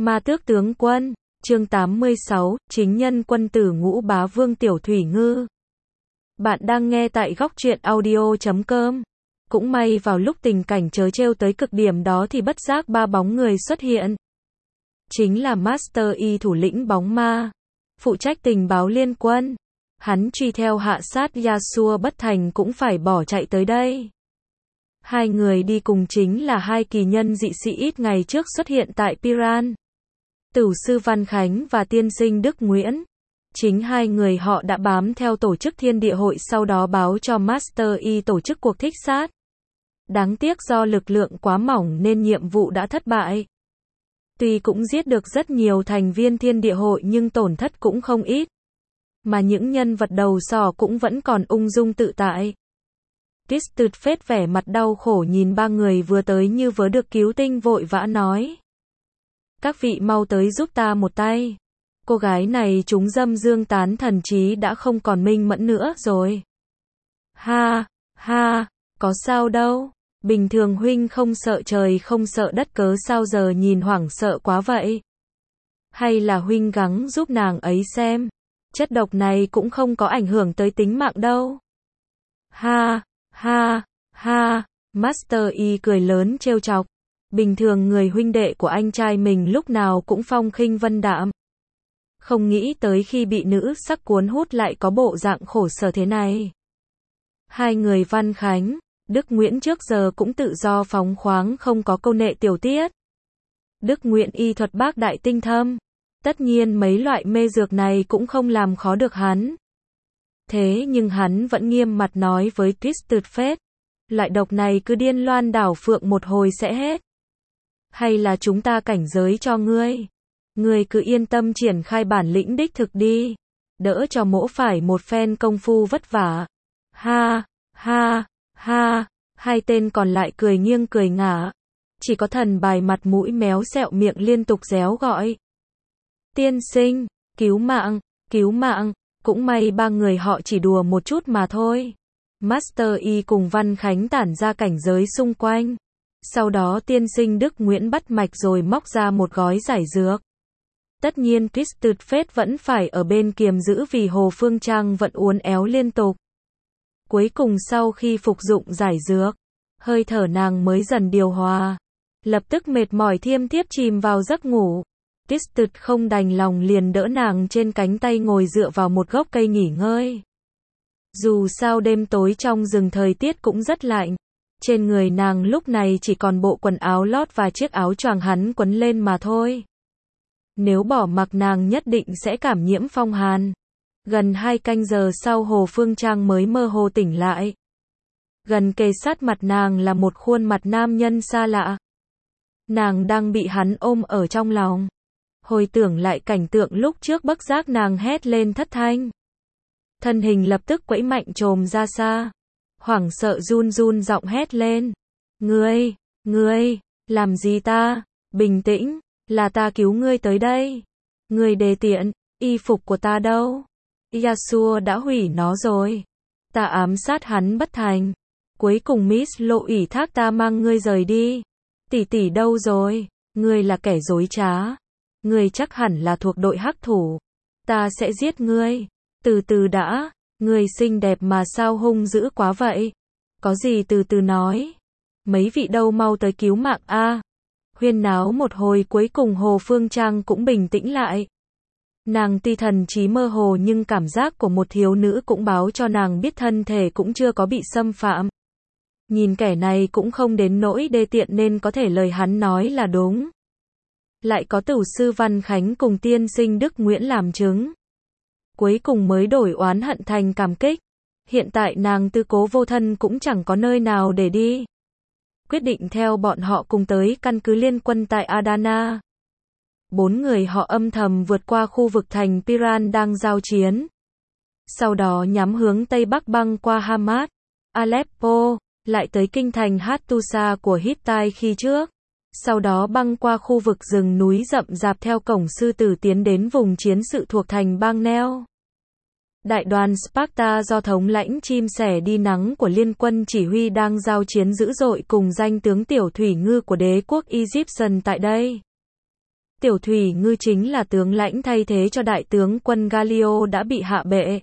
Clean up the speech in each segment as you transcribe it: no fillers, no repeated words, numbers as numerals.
Ma Tước tướng quân, chương 86, chính nhân quân tử Ngũ Bá Vương Tiểu Thủy Ngư. Bạn đang nghe tại góc truyện audio.com. Cũng may vào lúc tình cảnh trớ trêu tới cực điểm đó thì bất giác ba bóng người xuất hiện. Chính là Master Y, thủ lĩnh bóng ma, phụ trách tình báo liên quân. Hắn truy theo hạ sát Yasuo bất thành cũng phải bỏ chạy tới đây. Hai người đi cùng chính là hai kỳ nhân dị sĩ ít ngày trước xuất hiện tại Piran. Tửu sư Văn Khánh và tiên sinh Đức Nguyễn. Chính hai người họ đã bám theo tổ chức Thiên Địa Hội, sau đó báo cho Master Y tổ chức cuộc thích sát. Đáng tiếc do lực lượng quá mỏng nên nhiệm vụ đã thất bại. Tuy cũng giết được rất nhiều thành viên Thiên Địa Hội nhưng tổn thất cũng không ít. Mà những nhân vật đầu sỏ cũng vẫn còn ung dung tự tại. Twisted Fate vẻ mặt đau khổ nhìn ba người vừa tới như vừa được cứu tinh, vội vã nói: các vị mau tới giúp ta một tay. Cô gái này trúng dâm dương tán thần trí đã không còn minh mẫn nữa rồi. Ha, ha, có sao đâu. Bình thường huynh không sợ trời không sợ đất, cớ sao giờ nhìn hoảng sợ quá vậy? Hay là huynh gắng giúp nàng ấy xem. Chất độc này cũng không có ảnh hưởng tới tính mạng đâu. Ha, ha, ha. Master Y cười lớn trêu chọc. Bình thường người huynh đệ của anh trai mình lúc nào cũng phong khinh vân đạm. Không nghĩ tới khi bị nữ sắc cuốn hút lại có bộ dạng khổ sở thế này. Hai người Văn Khánh, Đức Nguyễn trước giờ cũng tự do phóng khoáng, không có câu nệ tiểu tiết. Đức Nguyễn y thuật bác đại tinh thâm. Tất nhiên mấy loại mê dược này cũng không làm khó được hắn. Thế nhưng hắn vẫn nghiêm mặt nói với Twisted Fate: loại độc này cứ điên loan đảo phượng một hồi sẽ hết. Hay là chúng ta cảnh giới cho ngươi. Ngươi cứ yên tâm triển khai bản lĩnh đích thực đi. Đỡ cho mỗ phải một phen công phu vất vả. Ha, ha, ha. Hai tên còn lại cười nghiêng cười ngả. Chỉ có thần bài mặt mũi méo sẹo miệng liên tục réo gọi: tiên sinh, cứu mạng, cứu mạng. Cũng may ba người họ chỉ đùa một chút mà thôi. Master Y cùng Văn Khánh tản ra cảnh giới xung quanh. Sau đó tiên sinh Đức Nguyễn bắt mạch rồi móc ra một gói giải dược. Tất nhiên Twisted Fate vẫn phải ở bên kiềm giữ vì Hồ Phương Trang vẫn uốn éo liên tục. Cuối cùng sau khi phục dụng giải dược, hơi thở nàng mới dần điều hòa. Lập tức mệt mỏi thiêm thiếp chìm vào giấc ngủ. Twisted không đành lòng liền đỡ nàng trên cánh tay ngồi dựa vào một gốc cây nghỉ ngơi. Dù sao đêm tối trong rừng thời tiết cũng rất lạnh. Trên người nàng lúc này chỉ còn bộ quần áo lót và chiếc áo choàng hắn quấn lên mà thôi. Nếu bỏ mặc nàng nhất định sẽ cảm nhiễm phong hàn. Gần 2 canh giờ sau Hồ Phương Trang mới mơ hồ tỉnh lại. Gần kề sát mặt nàng là một khuôn mặt nam nhân xa lạ. Nàng đang bị hắn ôm ở trong lòng. Hồi tưởng lại cảnh tượng lúc trước bất giác nàng hét lên thất thanh. Thân hình lập tức quẫy mạnh chồm ra xa. Hoảng sợ run run giọng hét lên: Ngươi, làm gì ta? Bình tĩnh, là ta cứu ngươi tới đây. Ngươi đề tiện, y phục của ta đâu? Yasuo đã hủy nó rồi. Ta ám sát hắn bất thành. Cuối cùng Miss Lộ ủy thác ta mang ngươi rời đi. Tỷ tỷ đâu rồi? Ngươi là kẻ dối trá. Ngươi chắc hẳn là thuộc đội hắc thủ. Ta sẽ giết ngươi. Từ từ đã. Ngươi xinh đẹp mà sao hung dữ quá vậy? Có gì từ từ nói. Mấy vị đâu mau tới cứu mạng a. Huyên náo một hồi cuối cùng Hồ Phương Trang cũng bình tĩnh lại. Nàng tuy thần trí mơ hồ nhưng cảm giác của một thiếu nữ cũng báo cho nàng biết thân thể cũng chưa có bị xâm phạm. Nhìn kẻ này cũng không đến nỗi đê tiện nên có thể lời hắn nói là đúng. Lại có tửu sư Văn Khánh cùng tiên sinh Đức Nguyễn làm chứng. Cuối cùng mới đổi oán hận thành cảm kích. Hiện tại nàng tư cố vô thân cũng chẳng có nơi nào để đi. Quyết định theo bọn họ cùng tới căn cứ liên quân tại Adana. 4 người họ âm thầm vượt qua khu vực thành Piran đang giao chiến. Sau đó nhắm hướng Tây Bắc băng qua Hamad, Aleppo, lại tới kinh thành Hattusa của Hittite khi trước. Sau đó băng qua khu vực rừng núi rậm rạp theo cổng sư tử tiến đến vùng chiến sự thuộc thành Bang Neo. Đại đoàn Sparta do thống lãnh chim sẻ đi nắng của liên quân chỉ huy đang giao chiến dữ dội cùng danh tướng Tiểu Thủy Ngư của đế quốc Egyptian tại đây. Tiểu Thủy Ngư chính là tướng lãnh thay thế cho đại tướng quân Gallio đã bị hạ bệ.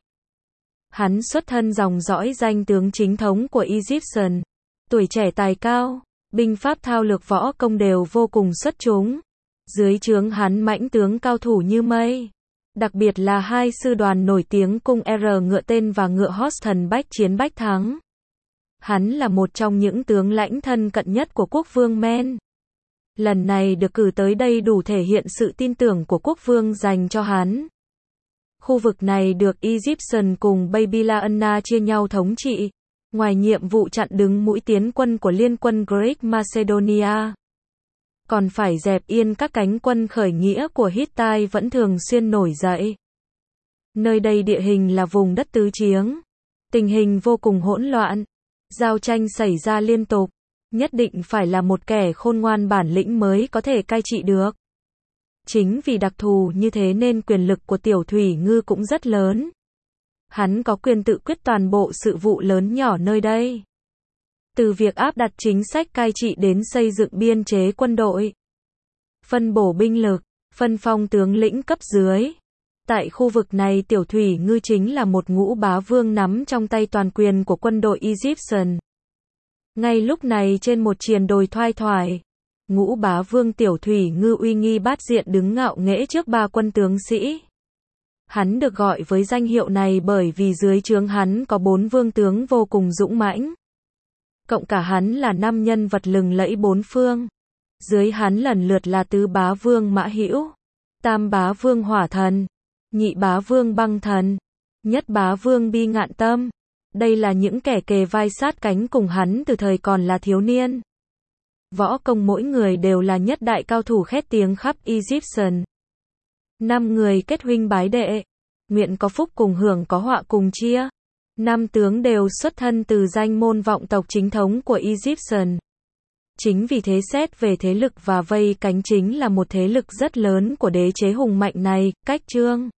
Hắn xuất thân dòng dõi danh tướng chính thống của Egyptian. Tuổi trẻ tài cao, binh pháp thao lược võ công đều vô cùng xuất chúng. Dưới trướng hắn mãnh tướng cao thủ như mây. Đặc biệt là hai sư đoàn nổi tiếng cung R ngựa tên và ngựa Horse thần bách chiến bách thắng. Hắn là một trong những tướng lãnh thân cận nhất của quốc vương Men. Lần này được cử tới đây đủ thể hiện sự tin tưởng của quốc vương dành cho hắn. Khu vực này được Egyptian cùng Babylania chia nhau thống trị. Ngoài nhiệm vụ chặn đứng mũi tiến quân của liên quân Greek Macedonia, còn phải dẹp yên các cánh quân khởi nghĩa của Hittite vẫn thường xuyên nổi dậy. Nơi đây địa hình là vùng đất tứ chiếng. Tình hình vô cùng hỗn loạn. Giao tranh xảy ra liên tục. Nhất định phải là một kẻ khôn ngoan bản lĩnh mới có thể cai trị được. Chính vì đặc thù như thế nên quyền lực của Tiểu Thủy Ngư cũng rất lớn. Hắn có quyền tự quyết toàn bộ sự vụ lớn nhỏ nơi đây. Từ việc áp đặt chính sách cai trị đến xây dựng biên chế quân đội, phân bổ binh lực, phân phong tướng lĩnh cấp dưới. Tại khu vực này Tiểu Thủy Ngư chính là một ngũ bá vương nắm trong tay toàn quyền của quân đội Egyptian. Ngay lúc này trên một triền đồi thoai thoải, ngũ bá vương Tiểu Thủy Ngư uy nghi bát diện đứng ngạo nghễ trước ba quân tướng sĩ. Hắn được gọi với danh hiệu này bởi vì dưới trướng hắn có 4 vương tướng vô cùng dũng mãnh. Cộng cả hắn là 5 nhân vật lừng lẫy bốn phương. Dưới hắn lần lượt là tứ bá vương Mã Hữu, tam bá vương Hỏa Thần, nhị bá vương Băng Thần, nhất bá vương Bi Ngạn Tâm. Đây là những kẻ kề vai sát cánh cùng hắn từ thời còn là thiếu niên. Võ công mỗi người đều là nhất đại cao thủ khét tiếng khắp Egyptian. 5 người kết huynh bái đệ, nguyện có phúc cùng hưởng có họa cùng chia. 5 tướng đều xuất thân từ danh môn vọng tộc chính thống của Egyptian. Chính vì thế xét về thế lực và vây cánh chính là một thế lực rất lớn của đế chế hùng mạnh này. Cách chương